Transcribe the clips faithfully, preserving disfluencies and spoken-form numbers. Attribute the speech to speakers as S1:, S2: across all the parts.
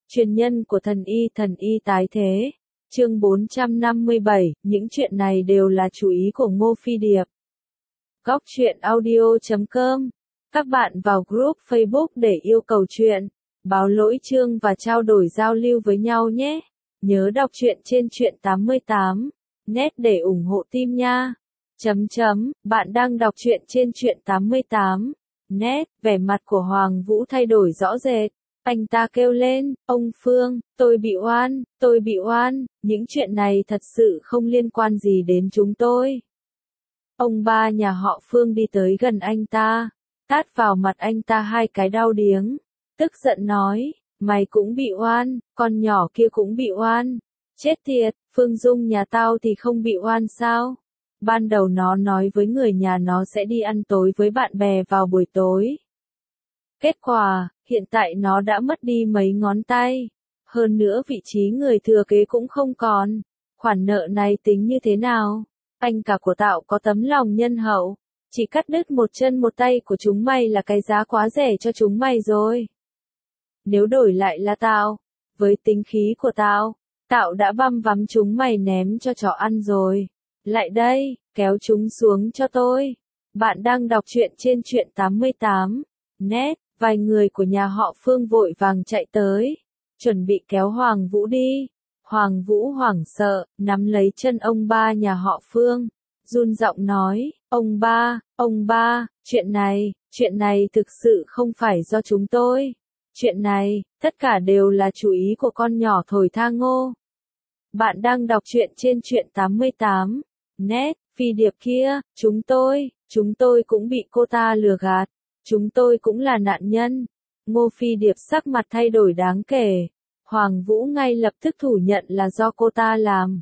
S1: Truyền nhân của thần y thần y tái thế. Chương bốn trăm năm mươi bảy, những chuyện này đều là chủ ý của Ngô Phi Điệp. Góc truyện audio chấm com. Các bạn vào group Facebook để yêu cầu truyện, báo lỗi chương và trao đổi giao lưu với nhau nhé. Nhớ đọc truyện trên truyện tám mươi tám net để ủng hộ team nha. Chấm chấm, bạn đang đọc truyện trên truyện tám mươi tám net, vẻ mặt của Hoàng Vũ thay đổi rõ rệt. Anh ta kêu lên, ông Phương, tôi bị oan, tôi bị oan, những chuyện này thật sự không liên quan gì đến chúng tôi. Ông ba nhà họ Phương đi tới gần anh ta, tát vào mặt anh ta hai cái đau điếng, tức giận nói, mày cũng bị oan, con nhỏ kia cũng bị oan. Chết tiệt, Phương Dung nhà tao thì không bị oan sao? Ban đầu nó nói với người nhà nó sẽ đi ăn tối với bạn bè vào buổi tối. Kết quả, hiện tại nó đã mất đi mấy ngón tay. Hơn nữa vị trí người thừa kế cũng không còn. Khoản nợ này tính như thế nào? Anh cả của tao có tấm lòng nhân hậu. Chỉ cắt đứt một chân một tay của chúng mày là cái giá quá rẻ cho chúng mày rồi. Nếu đổi lại là tao, với tính khí của tao, tao đã băm vắm chúng mày ném cho chó ăn rồi. Lại đây, kéo chúng xuống cho tôi. Bạn đang đọc truyện trên truyện tám mươi tám net. Vài người của nhà họ Phương vội vàng chạy tới, chuẩn bị kéo Hoàng Vũ đi. Hoàng Vũ hoảng sợ, nắm lấy chân ông ba nhà họ Phương, run giọng nói, ông ba, ông ba, chuyện này, chuyện này thực sự không phải do chúng tôi. Chuyện này, tất cả đều là chủ ý của con nhỏ thổi tha Ngô. Bạn đang đọc truyện trên truyện tám mươi tám net, Phi Điệp kia, chúng tôi, chúng tôi cũng bị cô ta lừa gạt. Chúng tôi cũng là nạn nhân. Ngô Phi Điệp sắc mặt thay đổi đáng kể. Hoàng Vũ ngay lập tức thủ nhận là do cô ta làm.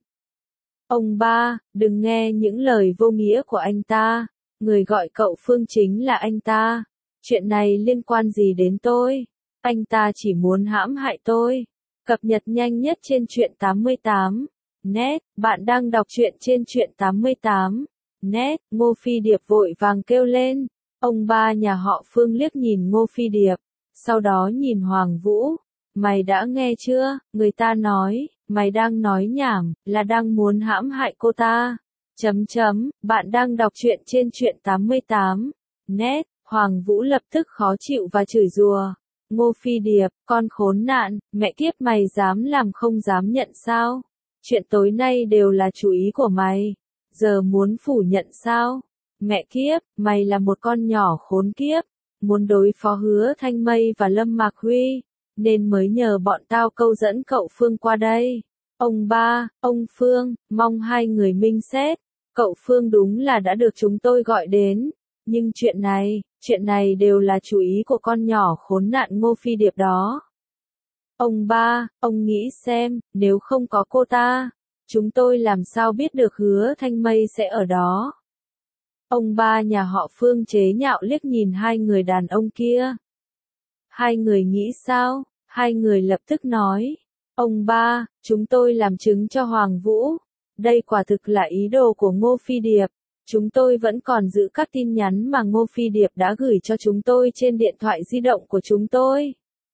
S1: Ông ba, đừng nghe những lời vô nghĩa của anh ta. Người gọi cậu Phương chính là anh ta. Chuyện này liên quan gì đến tôi? Anh ta chỉ muốn hãm hại tôi. Cập nhật nhanh nhất trên truyện tám mươi tám net. Bạn đang đọc truyện trên truyện tám mươi tám net. Ngô Phi Điệp vội vàng kêu lên. Ông ba nhà họ Phương liếc nhìn Ngô Phi Điệp, sau đó nhìn Hoàng Vũ, mày đã nghe chưa, người ta nói, mày đang nói nhảm, là đang muốn hãm hại cô ta. Chấm chấm, bạn đang đọc truyện trên truyện tám mươi tám net, Hoàng Vũ lập tức khó chịu và chửi rủa. Ngô Phi Điệp, con khốn nạn, mẹ kiếp mày dám làm không dám nhận sao? Chuyện tối nay đều là chủ ý của mày, giờ muốn phủ nhận sao? Mẹ kiếp, mày là một con nhỏ khốn kiếp, muốn đối phó Hứa Thanh Mây và Lâm Mạc Huy, nên mới nhờ bọn tao câu dẫn cậu Phương qua đây. Ông ba, ông Phương, mong hai người minh xét, cậu Phương đúng là đã được chúng tôi gọi đến, nhưng chuyện này, chuyện này đều là chủ ý của con nhỏ khốn nạn Ngô Phi Điệp đó. Ông ba, ông nghĩ xem, nếu không có cô ta, chúng tôi làm sao biết được Hứa Thanh Mây sẽ ở đó. Ông ba nhà họ Phương chế nhạo liếc nhìn hai người đàn ông kia. Hai người nghĩ sao? Hai người lập tức nói. Ông ba, chúng tôi làm chứng cho Hoàng Vũ. Đây quả thực là ý đồ của Ngô Phi Điệp. Chúng tôi vẫn còn giữ các tin nhắn mà Ngô Phi Điệp đã gửi cho chúng tôi trên điện thoại di động của chúng tôi.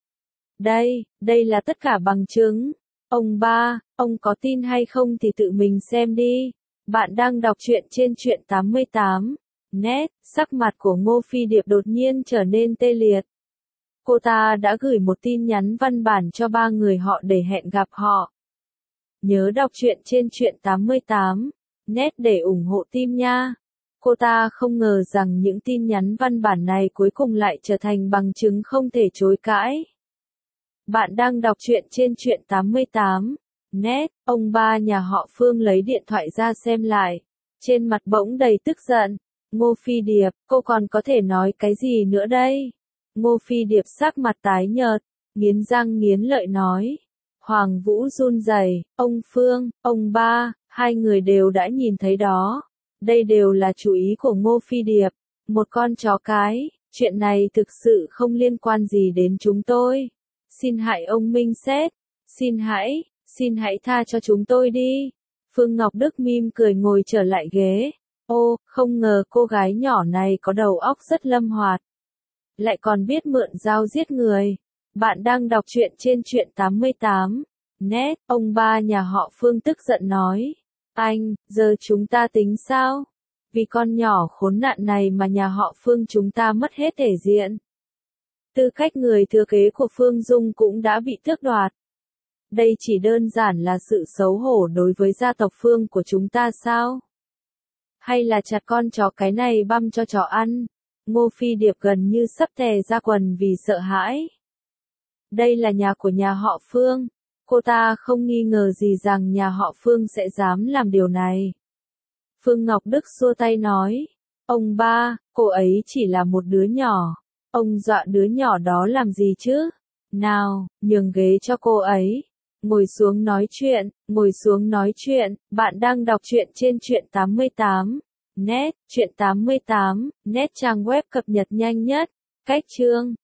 S1: Đây, đây là tất cả bằng chứng. Ông ba, ông có tin hay không thì tự mình xem đi. Bạn đang đọc truyện trên truyện tám mươi tám net, sắc mặt của Ngô Phi Điệp đột nhiên trở nên tê liệt. Cô ta đã gửi một tin nhắn văn bản cho ba người họ để hẹn gặp họ. Nhớ đọc truyện trên truyện tám mươi tám net để ủng hộ team nha. Cô ta không ngờ rằng những tin nhắn văn bản này cuối cùng lại trở thành bằng chứng không thể chối cãi. Bạn đang đọc truyện trên truyện tám mươi tám net, ông ba nhà họ Phương lấy điện thoại ra xem lại, trên mặt bỗng đầy tức giận. Ngô Phi Điệp, cô còn có thể nói cái gì nữa đây? Ngô Phi Điệp sắc mặt tái nhợt, nghiến răng nghiến lợi nói. Hoàng Vũ run rẩy, ông Phương, ông ba, hai người đều đã nhìn thấy đó. Đây đều là chủ ý của Ngô Phi Điệp, một con chó cái, chuyện này thực sự không liên quan gì đến chúng tôi. Xin hãy ông minh xét, xin hãy, xin hãy tha cho chúng tôi đi. Phương Ngọc Đức mỉm cười ngồi trở lại ghế. Ô, không ngờ cô gái nhỏ này có đầu óc rất lâm hoạt. Lại còn biết mượn dao giết người. Bạn đang đọc truyện trên truyện tám mươi tám net. Ông ba nhà họ Phương tức giận nói. Anh, giờ chúng ta tính sao? Vì con nhỏ khốn nạn này mà nhà họ Phương chúng ta mất hết thể diện. Tư cách người thừa kế của Phương Dung cũng đã bị tước đoạt. Đây chỉ đơn giản là sự xấu hổ đối với gia tộc Phương của chúng ta sao? Hay là chặt con chó cái này băm cho chó ăn? Ngô Phi Điệp gần như sắp tè ra quần vì sợ hãi. Đây là nhà của nhà họ Phương. Cô ta không nghi ngờ gì rằng nhà họ Phương sẽ dám làm điều này. Phương Ngọc Đức xua tay nói. Ông ba, cô ấy chỉ là một đứa nhỏ. Ông dọa đứa nhỏ đó làm gì chứ? Nào, nhường ghế cho cô ấy. Ngồi xuống nói chuyện, ngồi xuống nói chuyện. Bạn đang đọc truyện trên truyện tám mươi tám net. Truyện tám mươi tám net trang web cập nhật nhanh nhất. Cách chương